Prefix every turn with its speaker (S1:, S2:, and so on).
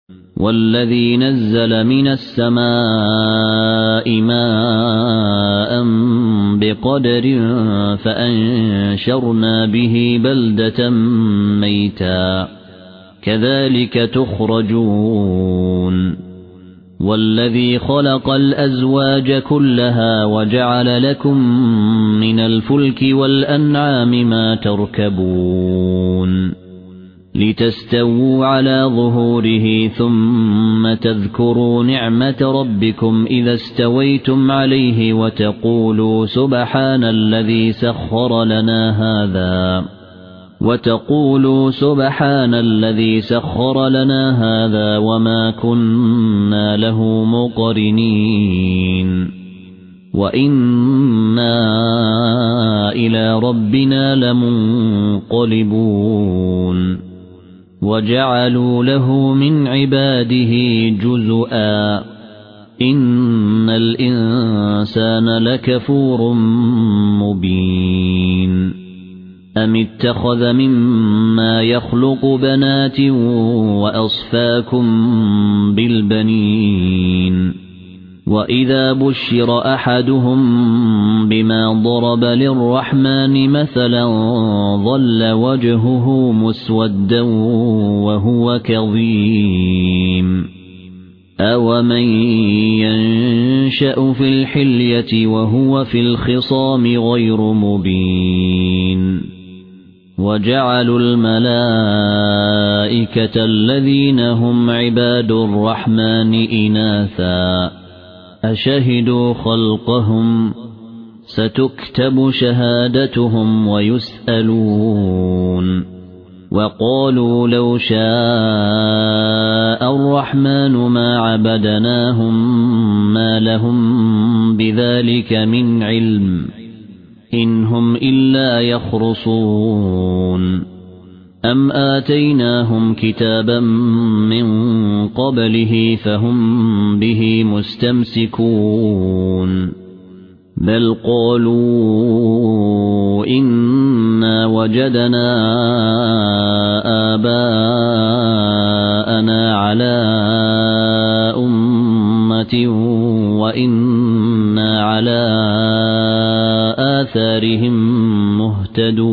S1: والذي نزل من السماء ماء بقدر فأنشرنا به بلدة ميتا كذلك تخرجون والذي خلق الأزواج كلها وجعل لكم من الفلك والأنعام ما تركبون لتستووا على ظهوره ثم تذكروا نعمة ربكم إذا استويتم عليه وتقولوا سبحان الذي سخر لنا هذا وما كنا له مقرنين وإنا إلى ربنا لمنقلبون وجعلوا له من عباده جزءا إن الإنسان لكفور مبين أم اتخذ مما يخلق بنات وأصفاكم بالبنين وإذا بشر أحدهم بما ضرب للرحمن مثلا ظل وجهه مسودا وهو كظيم أومن ينشأ في الحلية وهو في الخصام غير مبين وجعلوا الملائكة الذين هم عباد الرحمن إناثا أشهدوا خلقهم ستكتب شهادتهم ويسألون وقالوا لو شاء الرحمن ما عبدناهم ما لهم بذلك من علم إن هم إلا يخرصون أم آتيناهم كتابا من قبله فهم به مستمسكون بل قالوا إنا وجدنا آباءنا على أمة وإنا على آثارهم مهتدون